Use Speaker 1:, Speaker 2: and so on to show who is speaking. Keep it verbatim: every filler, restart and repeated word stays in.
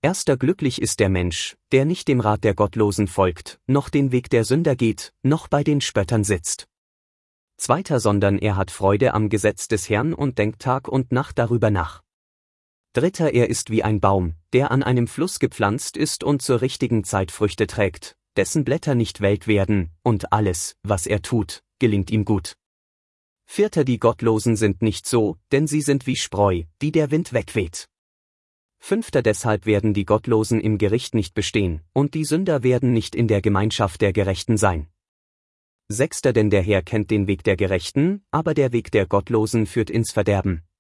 Speaker 1: Erster glücklich ist der Mensch, der nicht dem Rat der Gottlosen folgt, noch den Weg der Sünder geht, noch bei den Spöttern sitzt. Zweiter, sondern er hat Freude am Gesetz des Herrn und denkt Tag und Nacht darüber nach. Dritter, er ist wie ein Baum, der an einem Fluss gepflanzt ist und zur richtigen Zeit Früchte trägt, dessen Blätter nicht welk werden, und alles, was er tut, gelingt ihm gut. Vierter, die Gottlosen sind nicht so, denn sie sind wie Spreu, die der Wind wegweht. Fünfter, deshalb werden die Gottlosen im Gericht nicht bestehen, und die Sünder werden nicht in der Gemeinschaft der Gerechten sein. Sechster, denn der Herr kennt den Weg der Gerechten, aber der Weg der Gottlosen führt ins Verderben.